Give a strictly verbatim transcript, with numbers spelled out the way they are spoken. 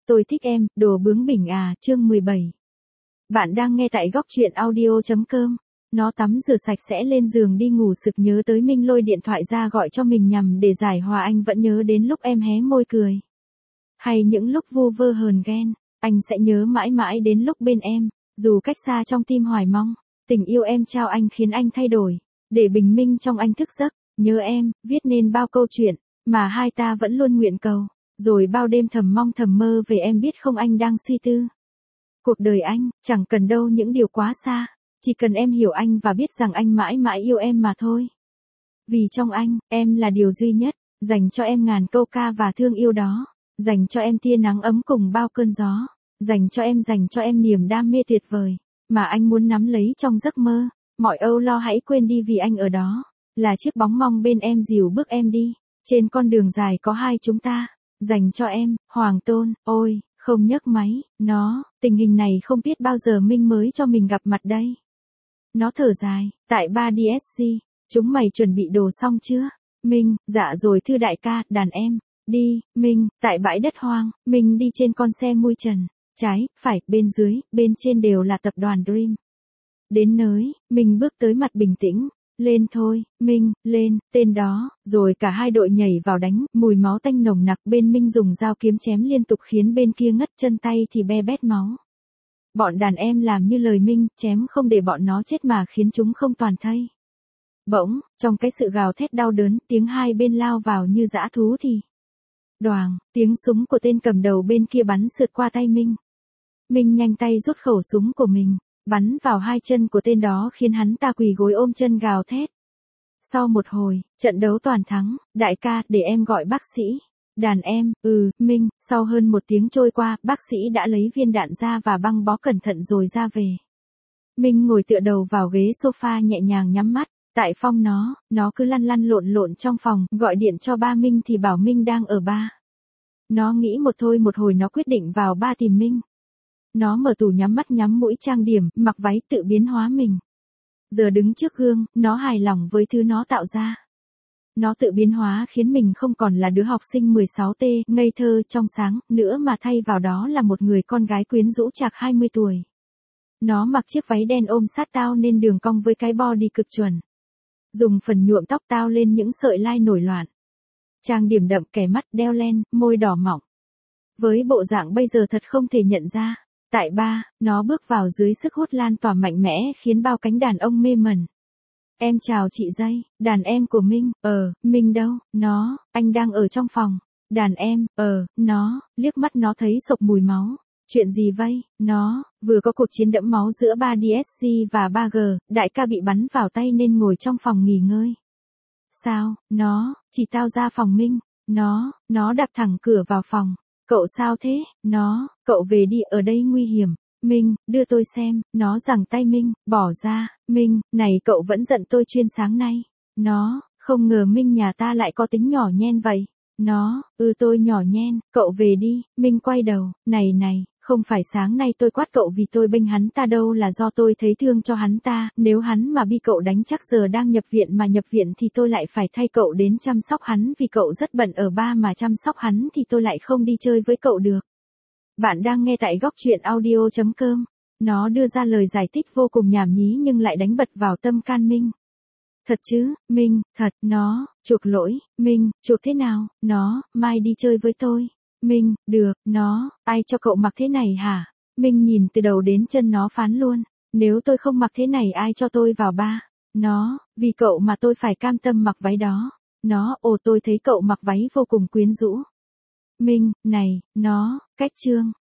Tôi thích em, đồ bướng bỉnh à, chương mười bảy. Bạn đang nghe tại góc truyện audio chấm com. Nó tắm rửa sạch sẽ lên giường đi ngủ, sực nhớ tới Minh lôi điện thoại ra gọi cho mình nhằm để giải hòa. Anh vẫn nhớ đến lúc em hé môi cười, hay những lúc vu vơ hờn ghen. Anh sẽ nhớ mãi mãi đến lúc bên em, dù cách xa trong tim hoài mong. Tình yêu em trao anh khiến anh thay đổi, để bình minh trong anh thức giấc. Nhớ em, viết nên bao câu chuyện mà hai ta vẫn luôn nguyện cầu. Rồi bao đêm thầm mong thầm mơ về em, biết không anh đang suy tư. Cuộc đời anh, chẳng cần đâu những điều quá xa. Chỉ cần em hiểu anh và biết rằng anh mãi mãi yêu em mà thôi. Vì trong anh, em là điều duy nhất. Dành cho em ngàn câu ca và thương yêu đó. Dành cho em tia nắng ấm cùng bao cơn gió. Dành cho em, dành cho em niềm đam mê tuyệt vời mà anh muốn nắm lấy trong giấc mơ. Mọi âu lo hãy quên đi vì anh ở đó. Là chiếc bóng mong bên em dìu bước em đi. Trên con đường dài có hai chúng ta. Dành cho em, Hoàng Tôn. Ôi, không nhấc máy. Nó, tình hình này không biết bao giờ Minh mới cho mình gặp mặt đây. Nó thở dài, tại ba đê ét xê, chúng mày chuẩn bị đồ xong chưa? Minh, dạ rồi thưa đại ca. Đàn em, đi. Minh, tại bãi đất hoang. Minh đi trên con xe mui trần. Trái, phải, bên dưới, bên trên đều là tập đoàn Dream. Đến nơi, Minh bước tới mặt bình tĩnh. Lên thôi, Minh, lên, tên đó. Rồi cả hai đội nhảy vào đánh, mùi máu tanh nồng nặc. Bên Minh dùng dao kiếm chém liên tục khiến bên kia ngất, chân tay thì be bét máu. Bọn đàn em làm như lời Minh, chém không để bọn nó chết mà khiến chúng không toàn thây. Bỗng, trong cái sự gào thét đau đớn, tiếng hai bên lao vào như dã thú thì đoàng, tiếng súng của tên cầm đầu bên kia bắn sượt qua tay Minh. Minh nhanh tay rút khẩu súng của mình, bắn vào hai chân của tên đó khiến hắn ta quỳ gối ôm chân gào thét. Sau một hồi, trận đấu toàn thắng. Đại ca, để em gọi bác sĩ. Đàn em, ừ, Minh. Sau hơn một tiếng trôi qua, bác sĩ đã lấy viên đạn ra và băng bó cẩn thận rồi ra về. Minh ngồi tựa đầu vào ghế sofa nhẹ nhàng nhắm mắt. Tại phòng nó, nó cứ lăn lăn lộn lộn trong phòng, gọi điện cho ba Minh thì bảo Minh đang ở ba. Nó nghĩ một thôi một hồi nó quyết định vào ba tìm Minh. Nó mở tủ nhắm mắt nhắm mũi trang điểm, mặc váy tự biến hóa mình. Giờ đứng trước gương, nó hài lòng với thứ nó tạo ra. Nó tự biến hóa khiến mình không còn là đứa học sinh mười sáu T, ngây thơ, trong sáng, nữa mà thay vào đó là một người con gái quyến rũ chạc hai mươi tuổi. Nó mặc chiếc váy đen ôm sát tao nên đường cong với cái body cực chuẩn. Dùng phần nhuộm tóc tao lên những sợi lai nổi loạn. Trang điểm đậm, kẻ mắt, đeo len, môi đỏ mọng. Với bộ dạng bây giờ thật không thể nhận ra. Tại ba, nó bước vào dưới sức hút lan tỏa mạnh mẽ khiến bao cánh đàn ông mê mẩn. Em chào chị dây, đàn em của Minh. Ờ, Minh đâu? Nó, anh đang ở trong phòng. Đàn em, ờ, nó, liếc mắt nó thấy sộc mùi máu. Chuyện gì vây? Nó, vừa có cuộc chiến đẫm máu giữa ba đê ét xê và ba G, đại ca bị bắn vào tay nên ngồi trong phòng nghỉ ngơi. Sao? Nó, chỉ tao ra phòng Minh. Nó, nó đạp thẳng cửa vào phòng. Cậu sao thế? Nó, cậu về đi, ở đây nguy hiểm. Minh, đưa tôi xem. Nó giằng tay Minh, bỏ ra. Minh, này cậu vẫn giận tôi chuyên sáng nay. Nó, không ngờ Minh nhà ta lại có tính nhỏ nhen vậy. Nó, ừ tôi nhỏ nhen, cậu về đi. Minh quay đầu, này này, không phải sáng nay tôi quát cậu vì tôi bênh hắn ta đâu, là do tôi thấy thương cho hắn ta. Nếu hắn mà bị cậu đánh chắc giờ đang nhập viện, mà nhập viện thì tôi lại phải thay cậu đến chăm sóc hắn, vì cậu rất bận ở ba mà chăm sóc hắn thì tôi lại không đi chơi với cậu được. Bạn đang nghe tại góc truyện audio chấm com. Nó đưa ra lời giải thích vô cùng nhảm nhí nhưng lại đánh bật vào tâm can Minh. Thật chứ, Minh, thật. Nó, chuộc lỗi. Minh, chuộc thế nào? Nó, mai đi chơi với tôi. Minh, được. Nó, ai cho cậu mặc thế này hả? Minh nhìn từ đầu đến chân nó phán luôn. Nếu tôi không mặc thế này ai cho tôi vào ba? Nó, vì cậu mà tôi phải cam tâm mặc váy đó. Nó, ồ tôi thấy cậu mặc váy vô cùng quyến rũ. Minh, này, nó, cách trương.